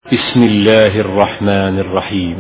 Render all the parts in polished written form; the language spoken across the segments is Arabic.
بسم الله الرحمن الرحيم.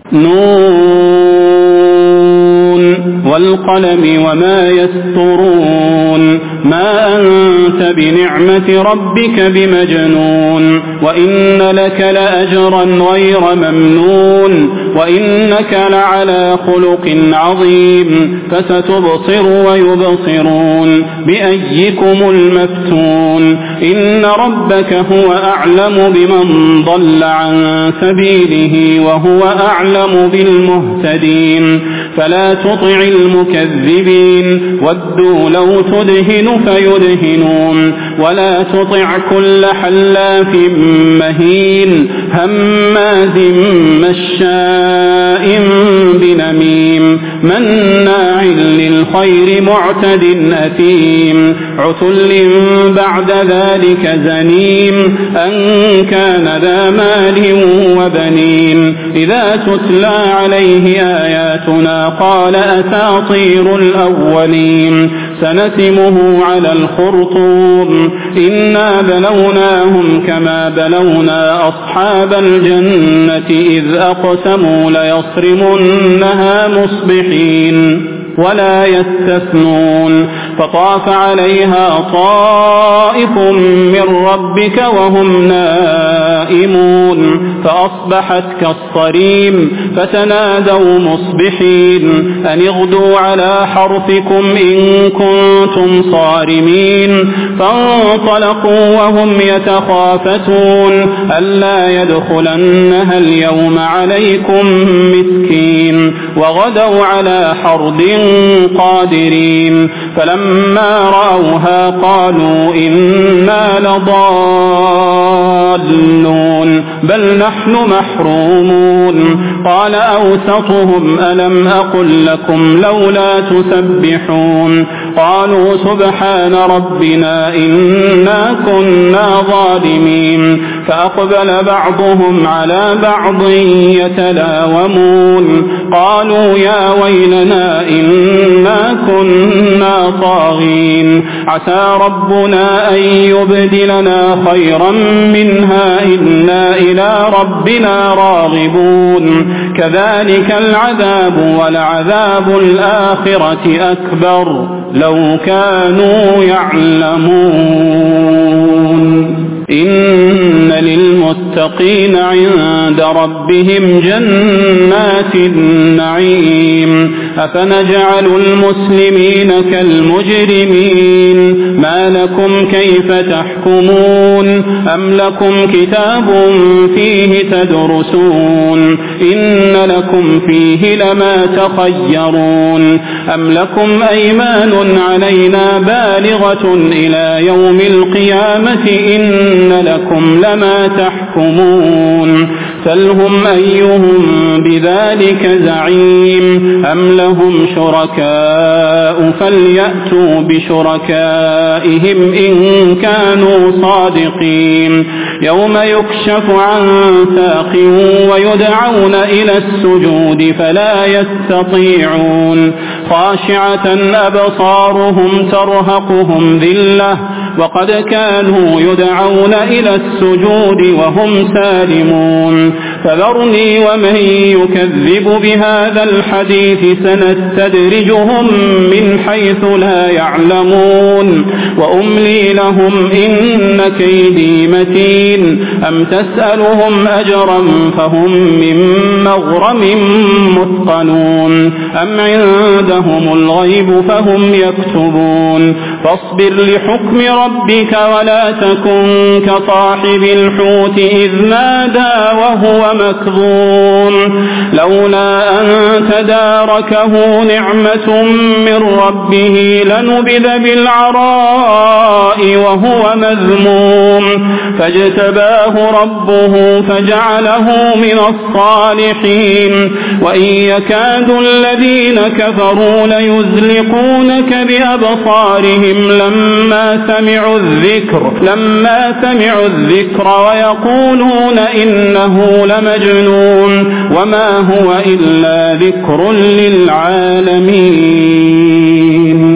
نون والقلم وما يسطرون ما أنت بنعمة ربك بمجنون وإن لك لأجرا غير ممنون وإنك لعلى خلق عظيم فستبصر ويبصرون بأيكم المفتون إن ربك هو أعلم بمن ضل عن سبيله وهو أعلم بالمهتدين فلا تطع المكذبين ودوا لو تدهن فيدهنون ولا تطع كل حلاف مهين هماز مشاء بنميم مناع للخير معتد أثيم عتل بعد ذلك زنيم أن كان ذا مال وبنين إذا تتلى عليه آياتنا قال أساطير الأولين سنسمه على الخرطوم إنا بلوناهم كما بلونا أصحاب الجنة إذ أقسموا ليصرمنها مصبحين ولا يستثنون فطاف عليها طائف من ربك وهم نائمون فأصبحت كالصريم فتنادوا مصبحين أن اغدوا على حرثكم إن كنتم صارمين فانطلقوا وهم يتخافتون ألا يدخلنها اليوم عليكم مسكين وغدوا على حرد قادرين فلما رأوها قالوا إنا لضالون بل نحن محرومون قال أوسطهم ألم أقل لكم لولا تسبحون قالوا سبحان ربنا إنا كنا ظالمين فأقبل بعضهم على بعض يتلاومون قالوا يا ويلنا إنا كنا طاغين عسى ربنا أن يبدلنا خيرا منها إنا إلى ربنا راغبون كذلك العذاب ولعذاب الآخرة أكبر لو كانوا يعلمون إن للمتقين عند ربهم جنات النعيم أفنجعل المسلمين كالمجرمين ما لكم كيف تحكمون أم لكم كتاب فيه تدرسون إن لكم فيه لما تخيرون أم لكم أيمان علينا بالغة إلى يوم القيامة إن لكم لما تحكمون سلهم أيهم بذلك زعيم أم لهم شركاء فليأتوا بشركائهم إن كانوا صادقين يوم يكشف عن ساق ويدعون إلى السجود فلا يستطيعون خاشعة أبصارهم ترهقهم ذلة وقد كانوا يدعون إلى السجود وهم سالمون فذرني ومن يكذب بهذا الحديث سنستدرجهم من حيث لا يعلمون وأملي لهم إن كيدي متين أم تسألهم أجرا فهم من مغرم مثقلون أم عندهم الغيب فهم يكتبون فاصبر لحكم ربك ولا تكن كصاحب الحوت إذ نادى وهو مكظوم لولا أن تداركه نعمة من ربه لنبذ بالعراء وهو مذموم فاجتباه ربه فجعله من الصالحين وإن يكاد الذين كفروا ليزلقونك بأبصارهم لما سمعوا الذكر ويقولون إنه لمجنون وما هو إلا ذكر للعالمين.